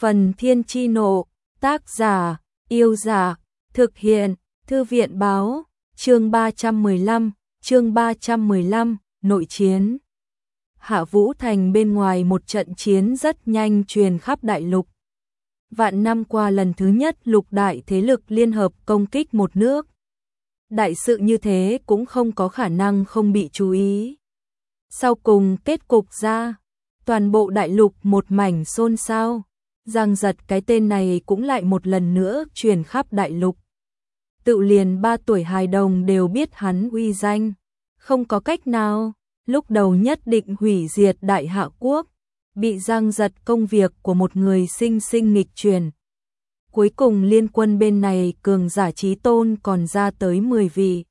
Phần Thiên Chi Nộ, tác giả, Yêu Giả, thực hiện, Thư viện Báo, chương 315, nội chiến. Hạ Vũ Thành bên ngoài một trận chiến rất nhanh truyền khắp đại lục. Vạn năm qua lần thứ nhất lục đại thế lực liên hợp công kích một nước. Đại sự như thế cũng không có khả năng không bị chú ý. Sau cùng kết cục ra, toàn bộ đại lục một mảnh xôn xao. Giang Giật cái tên này cũng lại một lần nữa truyền khắp đại lục. Tự liền 3 tuổi hài đồng đều biết hắn uy danh. Không có cách nào, lúc đầu nhất định hủy diệt Đại Hạ Quốc, bị Giang Giật công việc của một người sinh nghịch truyền. Cuối cùng liên quân bên này cường giả chí tôn còn ra tới 10 vị.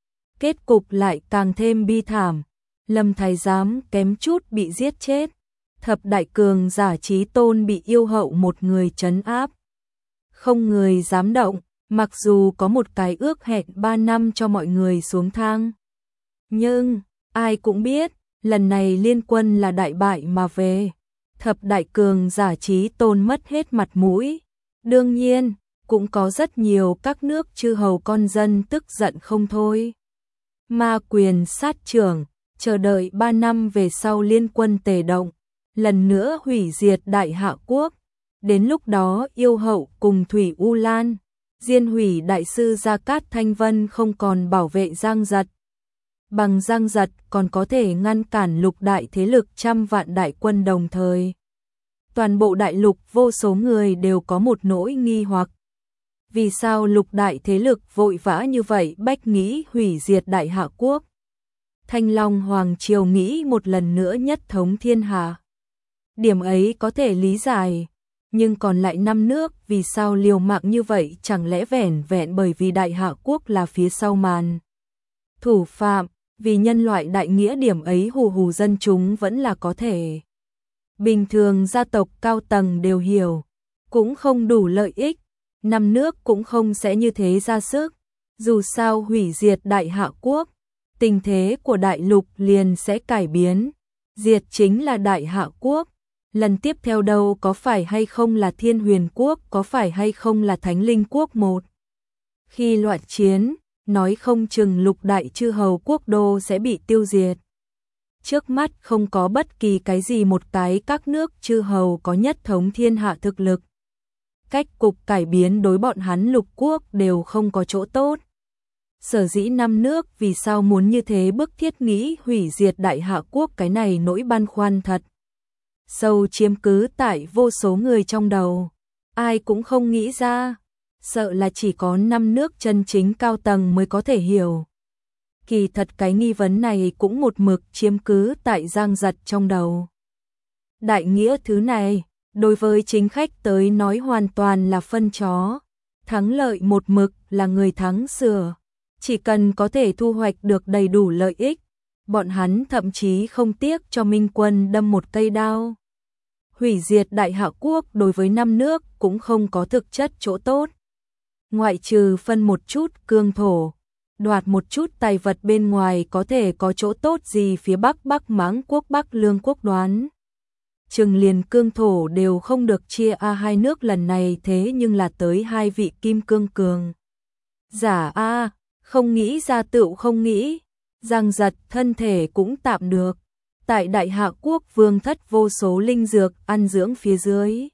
Kết cục lại càng thêm bi thảm, Lâm Thái Giám kém chút bị giết chết. Thập đại cường giả chí tôn bị yêu hậu một người trấn áp. Không người dám động, mặc dù có một cái ước hẹn 3 năm cho mọi người xuống thang. Nhưng, ai cũng biết, lần này liên quân là đại bại mà về. Thập đại cường giả chí tôn mất hết mặt mũi. Đương nhiên, cũng có rất nhiều các nước chư hầu con dân tức giận không thôi. Ma quyền sát trưởng, chờ đợi 3 năm về sau liên quân tề động. Lần nữa hủy diệt Đại Hạ Quốc. Đến lúc đó yêu hậu cùng Thủy U Lan, diên hủy đại sư Gia Cát Thanh Vân không còn bảo vệ Giang Giật. Bằng Giang Giật còn có thể ngăn cản lục đại thế lực trăm vạn đại quân đồng thời. Toàn bộ đại lục vô số người đều có một nỗi nghi hoặc. Vì sao lục đại thế lực vội vã như vậy bách nghĩ hủy diệt Đại Hạ Quốc? Thanh Long Hoàng Triều nghĩ một lần nữa nhất thống thiên hạ. Điểm ấy có thể lý giải, nhưng còn lại 5 nước vì sao liều mạng như vậy, chẳng lẽ vẻn vẹn bởi vì Đại Hạ Quốc là phía sau màn thủ phạm, vì nhân loại đại nghĩa điểm ấy hù hù dân chúng vẫn là có thể. Bình thường gia tộc cao tầng đều hiểu, cũng không đủ lợi ích, 5 nước cũng không sẽ như thế ra sức, dù sao hủy diệt Đại Hạ Quốc, tình thế của đại lục liền sẽ cải biến, diệt chính là Đại Hạ Quốc. Lần tiếp theo đâu có phải hay không là Thiên Huyền Quốc, có phải hay không là Thánh Linh Quốc một. Khi loạn chiến, nói không chừng lục đại chư hầu quốc đô sẽ bị tiêu diệt. Trước mắt không có bất kỳ cái gì một cái các nước chư hầu có nhất thống thiên hạ thực lực. Cách cục cải biến đối bọn hắn lục quốc đều không có chỗ tốt. Sở dĩ 5 nước vì sao muốn như thế bức thiết nghĩ hủy diệt Đại Hạ Quốc, cái này nỗi băn khoăn thật sâu chiếm cứ tại vô số người trong đầu. Ai cũng không nghĩ ra, sợ là chỉ có 5 nước chân chính cao tầng mới có thể hiểu. Kỳ thật cái nghi vấn này cũng một mực chiếm cứ tại Giang Giật trong đầu. Đại nghĩa thứ này, đối với chính khách tới nói hoàn toàn là phân chó. Thắng lợi một mực là người thắng sửa. Chỉ cần có thể thu hoạch được đầy đủ lợi ích, bọn hắn thậm chí không tiếc cho Minh Quân đâm một cây đao. Hủy diệt Đại Hạ Quốc đối với 5 nước cũng không có thực chất chỗ tốt. Ngoại trừ phân một chút cương thổ, đoạt một chút tài vật bên ngoài, có thể có chỗ tốt gì phía Bắc Mãng Quốc, Bắc Lương Quốc đoán. Chừng liền cương thổ đều không được chia hai nước lần này, thế nhưng là tới 2 vị kim cương cường giả không nghĩ ra tựu không nghĩ. Giang Giật thân thể cũng tạm được. Tại Đại Hạ Quốc vương thất vô số linh dược ăn dưỡng phía dưới.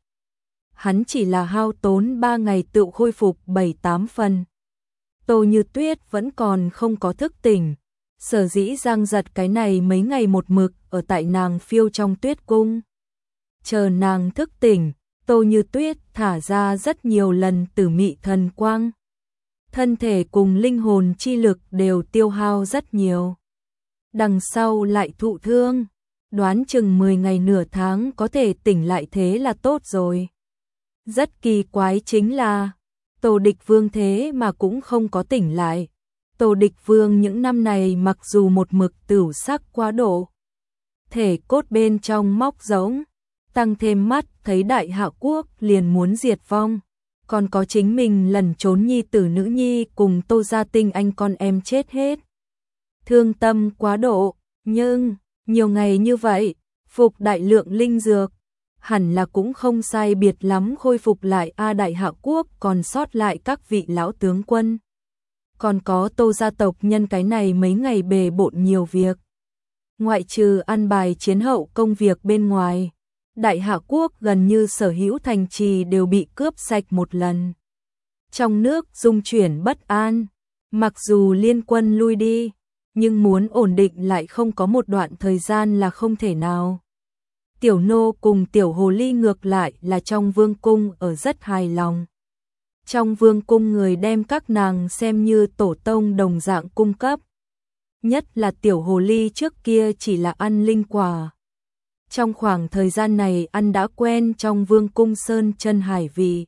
Hắn chỉ là hao tốn 3 ngày tựu khôi phục 7-8 phần. Tô Như Tuyết vẫn còn không có thức tỉnh. Sở dĩ Giang Giật cái này mấy ngày một mực ở tại nàng phiêu trong tuyết cung. Chờ nàng thức tỉnh, Tô Như Tuyết thả ra rất nhiều lần tử mị thần quang. Thân thể cùng linh hồn chi lực đều tiêu hao rất nhiều. Đằng sau lại thụ thương, đoán chừng 10 ngày nửa tháng có thể tỉnh lại thế là tốt rồi. Rất kỳ quái chính là, Tổ Địch Vương thế mà cũng không có tỉnh lại. Tổ Địch Vương những năm này mặc dù một mực tửu sắc quá độ, thể cốt bên trong móc rỗng, tăng thêm mắt thấy Đại Hạ Quốc liền muốn diệt vong. Còn có chính mình lẩn trốn nhi tử nữ nhi cùng Tô Gia Tinh anh con em chết hết. Thương tâm quá độ, nhưng nhiều ngày như vậy, phục đại lượng linh dược, hẳn là cũng không sai biệt lắm khôi phục lại Đại Hạ quốc còn sót lại các vị lão tướng quân. Còn có Tô gia tộc nhân cái này mấy ngày bề bộn nhiều việc. Ngoại trừ an bài chiến hậu công việc bên ngoài, Đại Hạ quốc gần như sở hữu thành trì đều bị cướp sạch một lần. Trong nước dung chuyển bất an, mặc dù liên quân lui đi, nhưng muốn ổn định lại không có một đoạn thời gian là không thể nào. Tiểu nô cùng tiểu hồ ly ngược lại là trong vương cung ở rất hài lòng. Trong vương cung người đem các nàng xem như tổ tông đồng dạng cung cấp. Nhất là tiểu hồ ly trước kia chỉ là ăn linh quả. Trong khoảng thời gian này ăn đã quen trong vương cung sơn chân hải vị.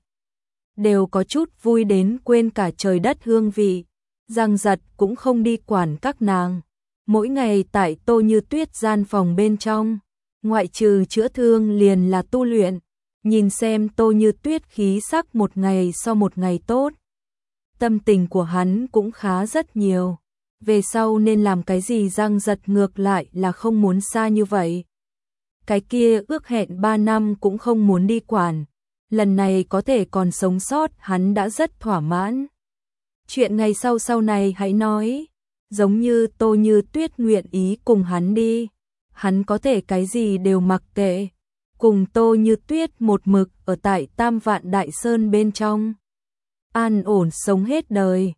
Đều có chút vui đến quên cả trời đất hương vị. Giang Giật cũng không đi quản các nàng. Mỗi ngày tại Tô Như Tuyết gian phòng bên trong, ngoại trừ chữa thương liền là tu luyện. Nhìn xem Tô Như Tuyết khí sắc một ngày so một ngày tốt. Tâm tình của hắn cũng khá rất nhiều. Về sau nên làm cái gì Giang Giật ngược lại là không muốn xa như vậy. Cái kia ước hẹn 3 năm cũng không muốn đi quản. Lần này có thể còn sống sót hắn đã rất thỏa mãn. Chuyện ngày sau này hãy nói. Giống như Tô Như Tuyết nguyện ý cùng hắn đi. Hắn có thể cái gì đều mặc kệ. Cùng Tô Như Tuyết một mực ở tại Tam Vạn Đại Sơn bên trong. An ổn sống hết đời.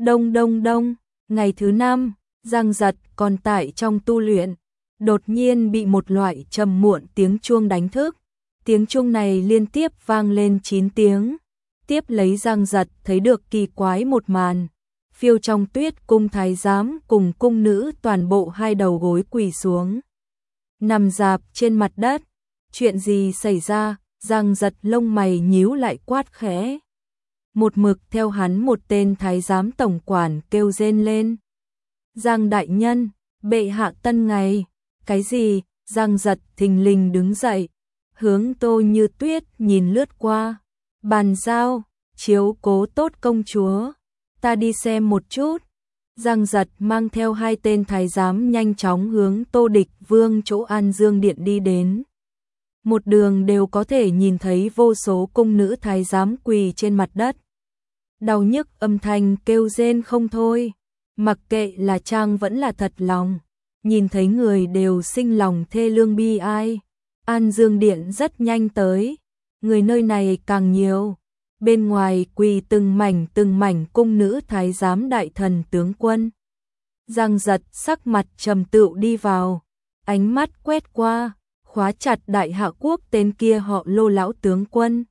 Đông. Ngày thứ 5, Giang Giật còn tại trong tu luyện. Đột nhiên bị một loại trầm muộn tiếng chuông đánh thức. Tiếng chuông này liên tiếp vang lên 9 tiếng. Tiếp lấy Giang Giật thấy được kỳ quái một màn. Phiêu trong tuyết cung thái giám cùng cung nữ toàn bộ hai đầu gối quỳ xuống. Nằm rạp trên mặt đất. Chuyện gì xảy ra? Giang Giật lông mày nhíu lại quát khẽ. Một mực theo hắn một tên thái giám tổng quản kêu rên lên. Giang đại nhân, bệ hạ tân ngày. Cái gì? Giang Giật thình lình đứng dậy. Hướng Tô Như Tuyết nhìn lướt qua. Bàn giao, chiếu cố tốt công chúa. Ta đi xem một chút. Giang Giật mang theo 2 tên thái giám nhanh chóng hướng Tô Địch Vương chỗ An Dương Điện đi đến. Một đường đều có thể nhìn thấy vô số cung nữ thái giám quỳ trên mặt đất. Đau nhức âm thanh kêu rên không thôi. Mặc kệ là trang vẫn là thật lòng. Nhìn thấy người đều sinh lòng thê lương bi ai. An Dương Điện rất nhanh tới. Người nơi này càng nhiều. Bên ngoài quỳ từng mảnh cung nữ thái giám đại thần tướng quân. Giang Giật sắc mặt trầm tựu đi vào. Ánh mắt quét qua. Khóa chặt Đại Hạ quốc tên kia họ Lô lão tướng quân.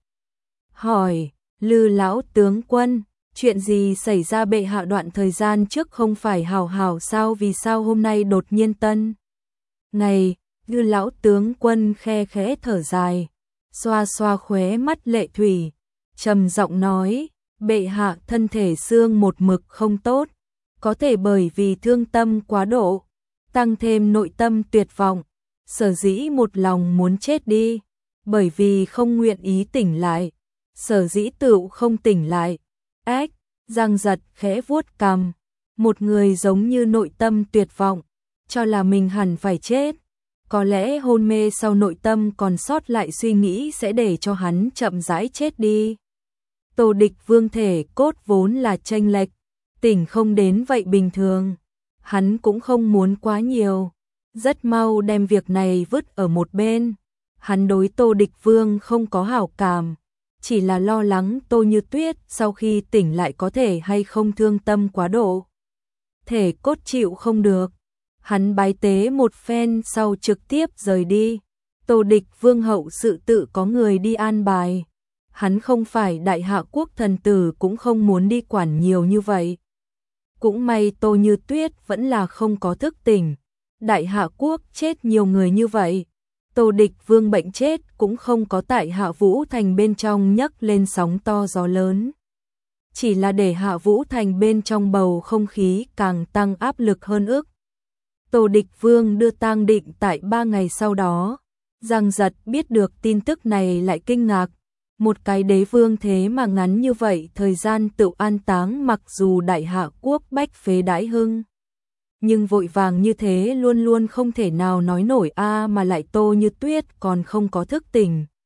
Hỏi, Lư lão tướng quân, chuyện gì xảy ra bệ hạ đoạn thời gian trước không phải hảo sao vì sao hôm nay đột nhiên tân? Này, Lư lão tướng quân khe khẽ thở dài, xoa xoa khóe mắt lệ thủy, trầm giọng nói, bệ hạ thân thể xương một mực không tốt, có thể bởi vì thương tâm quá độ, tăng thêm nội tâm tuyệt vọng. Sở dĩ một lòng muốn chết đi, bởi vì không nguyện ý tỉnh lại, sở dĩ tựu không tỉnh lại. Ách, Giang Giật khẽ vuốt cằm, một người giống như nội tâm tuyệt vọng, cho là mình hẳn phải chết. Có lẽ hôn mê sau nội tâm còn sót lại suy nghĩ sẽ để cho hắn chậm rãi chết đi. Tô Địch Vương thể cốt vốn là chênh lệch, tỉnh không đến vậy bình thường, hắn cũng không muốn quá nhiều. Rất mau đem việc này vứt ở một bên. Hắn đối Tô Địch Vương không có hảo cảm, chỉ là lo lắng Tô Như Tuyết sau khi tỉnh lại có thể hay không thương tâm quá độ. Thể cốt chịu không được. Hắn bái tế một phen sau trực tiếp rời đi. Tô Địch Vương hậu sự tự có người đi an bài. Hắn không phải Đại Hạ quốc thần tử cũng không muốn đi quản nhiều như vậy. Cũng may Tô Như Tuyết vẫn là không có thức tỉnh. Đại Hạ quốc chết nhiều người như vậy. Tô Địch Vương bệnh chết cũng không có tại Hạ Vũ Thành bên trong nhấc lên sóng to gió lớn. Chỉ là để Hạ Vũ Thành bên trong bầu không khí càng tăng áp lực hơn ức. Tô Địch Vương đưa tang định tại 3 ngày sau đó. Giang Giật biết được tin tức này lại kinh ngạc. Một cái đế vương thế mà ngắn như vậy thời gian tự an táng mặc dù Đại Hạ quốc bách phế đãi hưng. Nhưng vội vàng như thế luôn luôn không thể nào nói nổi mà lại Tô Như Tuyết còn không có thức tỉnh,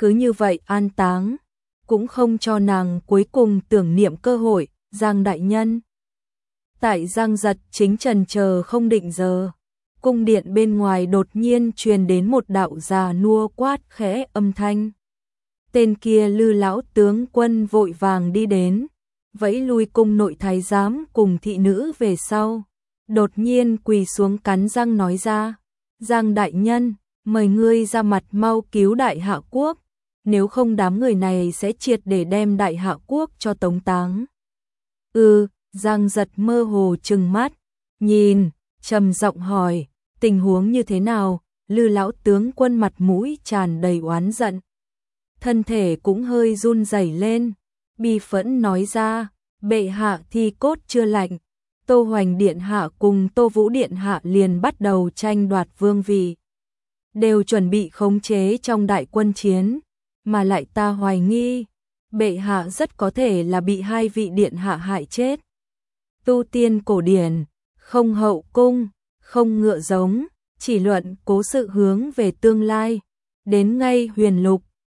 cứ như vậy an táng, cũng không cho nàng cuối cùng tưởng niệm cơ hội. Giang đại nhân. Tại Giang Giật chính trần chờ không định giờ, cung điện bên ngoài đột nhiên truyền đến một đạo già nua quát khẽ âm thanh. Tên kia Lư lão tướng quân vội vàng đi đến, vẫy lui cung nội thái giám cùng thị nữ về sau, đột nhiên quỳ xuống cắn răng nói ra: Giang đại nhân, mời ngươi ra mặt mau cứu đại hạ quốc, nếu không đám người này sẽ triệt để đem đại hạ quốc cho tống táng. Giang Giật mơ hồ trừng mắt, nhìn, trầm giọng hỏi, tình huống như thế nào? Lư lão tướng quân mặt mũi tràn đầy oán giận, thân thể cũng hơi run rẩy lên, bi phẫn nói ra: bệ hạ thi cốt chưa lạnh, Tô Hoành điện hạ cùng Tô Vũ điện hạ liền bắt đầu tranh đoạt vương vị, đều chuẩn bị khống chế trong đại quân chiến, mà lại ta hoài nghi, bệ hạ rất có thể là bị hai vị điện hạ hại chết. Tu tiên cổ điển, không hậu cung, không ngựa giống, chỉ luận cố sự hướng về tương lai, đến ngay huyền lục,